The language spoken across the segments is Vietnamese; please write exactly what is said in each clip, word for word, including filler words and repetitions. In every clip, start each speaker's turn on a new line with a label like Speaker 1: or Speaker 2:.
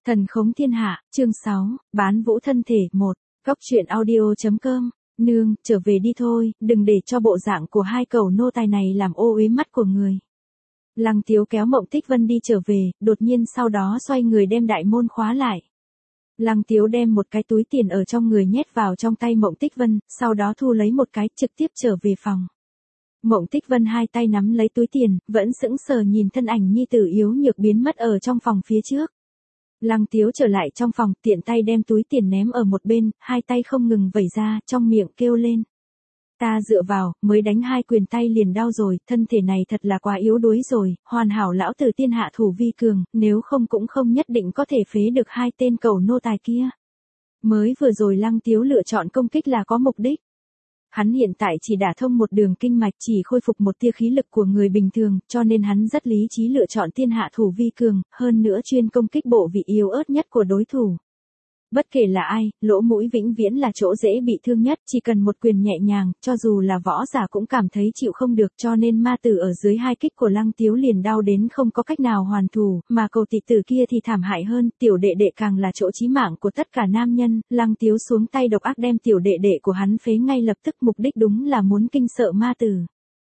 Speaker 1: Thần khống thiên hạ, chương sáu, bán vũ thân thể, một, góc truyện audio.com, nương, trở về đi thôi, đừng để cho bộ dạng của hai cẩu nô tài này làm ô uế mắt của người. Lăng Tiếu kéo Mộng Tích Vân đi trở về, đột nhiên sau đó xoay người đem đại môn khóa lại. Lăng Tiếu đem một cái túi tiền ở trong người nhét vào trong tay Mộng Tích Vân, sau đó thu lấy một cái, trực tiếp trở về phòng. Mộng Tích Vân hai tay nắm lấy túi tiền, vẫn sững sờ nhìn thân ảnh nhi tử yếu nhược biến mất ở trong phòng phía trước. Lăng Tiếu trở lại trong phòng, tiện tay đem túi tiền ném ở một bên, hai tay không ngừng vẩy ra, trong miệng kêu lên. Ta dựa vào, mới đánh hai quyền tay liền đau rồi, thân thể này thật là quá yếu đuối rồi, hoàn hảo lão tử tiên hạ thủ vi cường, nếu không cũng không nhất định có thể phế được hai tên cẩu nô tài kia. Mới vừa rồi Lăng Tiếu lựa chọn công kích là có mục đích. Hắn hiện tại chỉ đả thông một đường kinh mạch, chỉ khôi phục một tia khí lực của người bình thường, cho nên hắn rất lý trí lựa chọn tiên hạ thủ vi cường, hơn nữa chuyên công kích bộ vị yếu ớt nhất của đối thủ. Bất kể là ai, lỗ mũi vĩnh viễn là chỗ dễ bị thương nhất, chỉ cần một quyền nhẹ nhàng, cho dù là võ giả cũng cảm thấy chịu không được, cho nên ma tử ở dưới hai kích của Lăng Tiếu liền đau đến không có cách nào hoàn thủ, mà cầu tỷ tử kia thì thảm hại hơn, tiểu đệ đệ càng là chỗ chí mạng của tất cả nam nhân, Lăng Tiếu xuống tay độc ác đem tiểu đệ đệ của hắn phế ngay lập tức, mục đích đúng là muốn kinh sợ ma tử.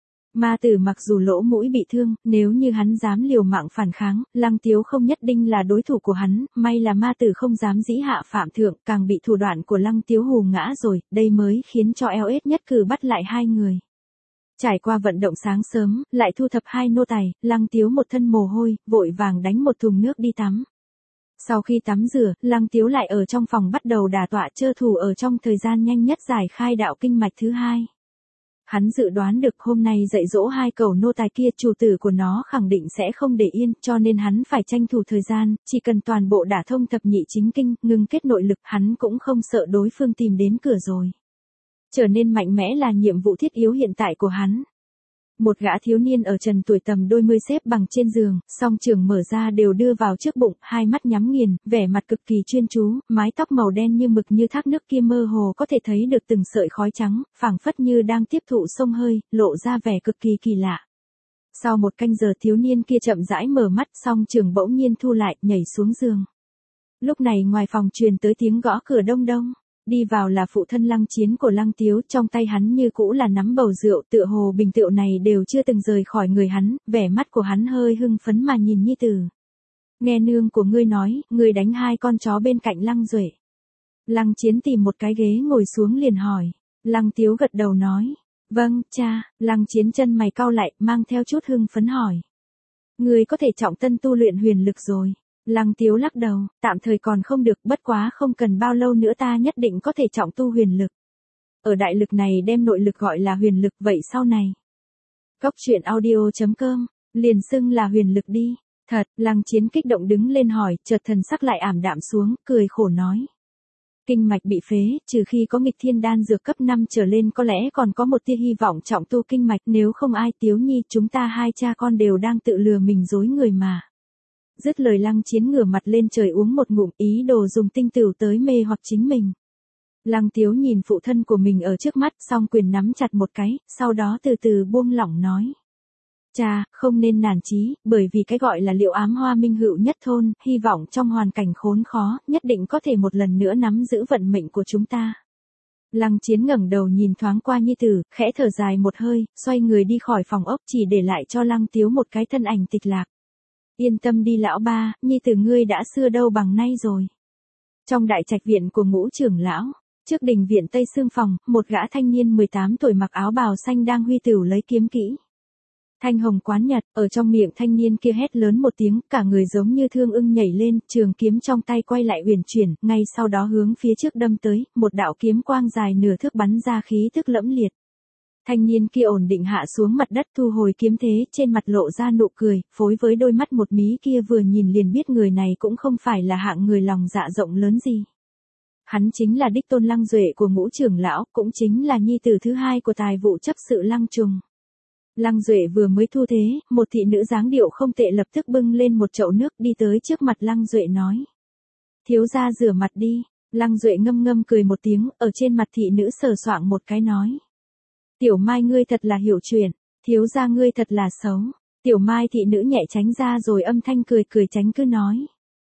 Speaker 1: Ma tử mặc dù lỗ mũi bị thương, nếu như hắn dám liều mạng phản kháng, Lăng Tiếu không nhất định là đối thủ của hắn, may là ma tử không dám dĩ hạ phạm thượng, càng bị thủ đoạn của Lăng Tiếu hù ngã rồi, đây mới khiến cho eo ết nhất cử bắt lại hai người. Trải qua vận động sáng sớm, lại thu thập hai nô tài, Lăng Tiếu một thân mồ hôi, vội vàng đánh một thùng nước đi tắm. Sau khi tắm rửa, Lăng Tiếu lại ở trong phòng bắt đầu đả tọa chơ thủ ở trong thời gian nhanh nhất giải khai đạo kinh mạch thứ hai. Hắn dự đoán được hôm nay dạy dỗ hai cẩu nô tài kia chủ tử của nó khẳng định sẽ không để yên, cho nên hắn phải tranh thủ thời gian, chỉ cần toàn bộ đả thông thập nhị chính kinh, ngừng kết nội lực, hắn cũng không sợ đối phương tìm đến cửa rồi. Trở nên mạnh mẽ là nhiệm vụ thiết yếu hiện tại của hắn. Một gã thiếu niên ở trần tuổi tầm đôi mươi xếp bằng trên giường, song trường mở ra đều đưa vào trước bụng, hai mắt nhắm nghiền, vẻ mặt cực kỳ chuyên chú, mái tóc màu đen như mực như thác nước kia mơ hồ có thể thấy được từng sợi khói trắng, phảng phất như đang tiếp thụ xông hơi, lộ ra vẻ cực kỳ kỳ lạ. Sau một canh giờ thiếu niên kia chậm rãi mở mắt, song trường bỗng nhiên thu lại, nhảy xuống giường. Lúc này ngoài phòng truyền tới tiếng gõ cửa đông đông. Đi vào là phụ thân Lăng Chiến của Lăng Tiếu, trong tay hắn như cũ là nắm bầu rượu, tựa hồ bình rượu này đều chưa từng rời khỏi người hắn, vẻ mắt của hắn hơi hưng phấn mà nhìn nhi tử. Nghe nương của ngươi nói, ngươi đánh hai con chó bên cạnh Lăng Duệ. Lăng Chiến tìm một cái ghế ngồi xuống liền hỏi. Lăng Tiếu gật đầu nói, vâng, cha. Lăng Chiến chân mày cau lại, mang theo chút hưng phấn hỏi. Ngươi có thể trọng tân tu luyện huyền lực rồi. Lăng Tiếu lắc đầu, tạm thời còn không được, bất quá không cần bao lâu nữa ta nhất định có thể trọng tu huyền lực. Ở đại lực này đem nội lực gọi là huyền lực, vậy sau này. Góc truyện audio.com, liền xưng là huyền lực đi. Thật, Lăng Chiến kích động đứng lên hỏi, chợt thần sắc lại ảm đạm xuống, cười khổ nói. Kinh mạch bị phế, trừ khi có nghịch thiên đan dược cấp năm trở lên có lẽ còn có một tia hy vọng trọng tu kinh mạch, nếu không ai Tiếu Nhi chúng ta hai cha con đều đang tự lừa mình dối người mà. Dứt lời Lăng Chiến ngửa mặt lên trời uống một ngụm, ý đồ dùng tinh tửu tới mê hoặc chính mình. Lăng Tiếu nhìn phụ thân của mình ở trước mắt, song quyền nắm chặt một cái, sau đó từ từ buông lỏng nói. Cha, không nên nản chí, bởi vì cái gọi là liệu ám hoa minh hữu nhất thôn, hy vọng trong hoàn cảnh khốn khó, nhất định có thể một lần nữa nắm giữ vận mệnh của chúng ta. Lăng Chiến ngẩng đầu nhìn thoáng qua nhi tử, khẽ thở dài một hơi, xoay người đi khỏi phòng ốc, chỉ để lại cho Lăng Tiếu một cái thân ảnh tịch lạc. Yên tâm đi lão ba, nhi tử ngươi đã xưa đâu bằng nay rồi. Trong đại trạch viện của Ngũ trưởng lão, trước đình viện Tây Sương phòng, một gã thanh niên mười tám tuổi mặc áo bào xanh đang huy tửu lấy kiếm kỹ. Thanh hồng quán nhật, ở trong miệng thanh niên kia hét lớn một tiếng, cả người giống như thương ưng nhảy lên, trường kiếm trong tay quay lại uyển chuyển, ngay sau đó hướng phía trước đâm tới, một đạo kiếm quang dài nửa thước bắn ra khí tức lẫm liệt. Thanh niên kia ổn định hạ xuống mặt đất thu hồi kiếm thế, trên mặt lộ ra nụ cười, phối với đôi mắt một mí kia vừa nhìn liền biết người này cũng không phải là hạng người lòng dạ rộng lớn gì. Hắn chính là đích tôn Lăng Duệ của Ngũ trưởng lão, cũng chính là nhi tử thứ hai của tài vụ chấp sự Lăng Trùng. Lăng Duệ vừa mới thu thế, một thị nữ dáng điệu không tệ lập tức bưng lên một chậu nước đi tới trước mặt Lăng Duệ nói. Thiếu gia rửa mặt đi. Lăng Duệ ngâm ngâm cười một tiếng, ở trên mặt thị nữ sờ soạng một cái nói. Tiểu Mai ngươi thật là hiểu chuyện, thiếu gia ngươi thật là xấu. Tiểu Mai thị nữ nhẹ tránh ra rồi âm thanh cười cười tránh cứ nói.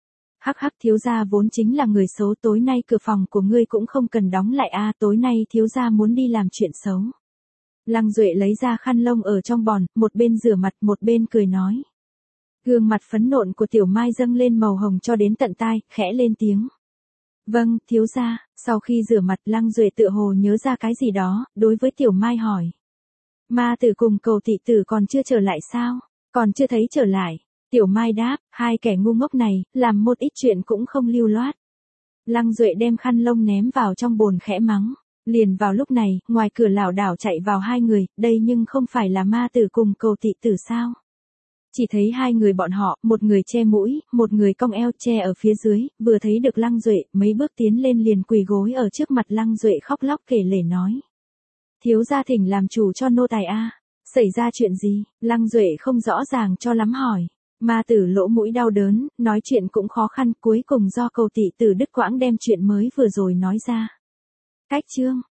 Speaker 1: Hắc hắc, thiếu gia vốn chính là người xấu, tối nay cửa phòng của ngươi cũng không cần đóng lại a, tối nay thiếu gia muốn đi làm chuyện xấu. Lăng Duệ lấy ra khăn lông ở trong bồn, một bên rửa mặt một bên cười nói. Gương mặt phấn nộn của Tiểu Mai dâng lên màu hồng cho đến tận tai, khẽ lên tiếng. Vâng, thiếu gia. Sau khi rửa mặt, Lăng Duệ tựa hồ nhớ ra cái gì đó, đối với Tiểu Mai hỏi. Ma tử cùng Cầu thị tử còn chưa trở lại sao? Còn chưa thấy trở lại. Tiểu Mai đáp, hai kẻ ngu ngốc này, làm một ít chuyện cũng không lưu loát. Lăng Duệ đem khăn lông ném vào trong bồn khẽ mắng. Liền vào lúc này, ngoài cửa lảo đảo chạy vào hai người, đây nhưng không phải là ma tử cùng Cầu thị tử sao? Chỉ thấy hai người bọn họ, một người che mũi, một người cong eo che ở phía dưới, vừa thấy được Lăng Duệ, mấy bước tiến lên liền quỳ gối ở trước mặt Lăng Duệ khóc lóc kể lể nói. Thiếu gia thỉnh làm chủ cho nô tài a. Xảy ra chuyện gì? Lăng Duệ không rõ ràng cho lắm hỏi. Ma tử lỗ mũi đau đớn, nói chuyện cũng khó khăn, cuối cùng do Cầu thị tử đứt quãng đem chuyện mới vừa rồi nói ra. Cách chương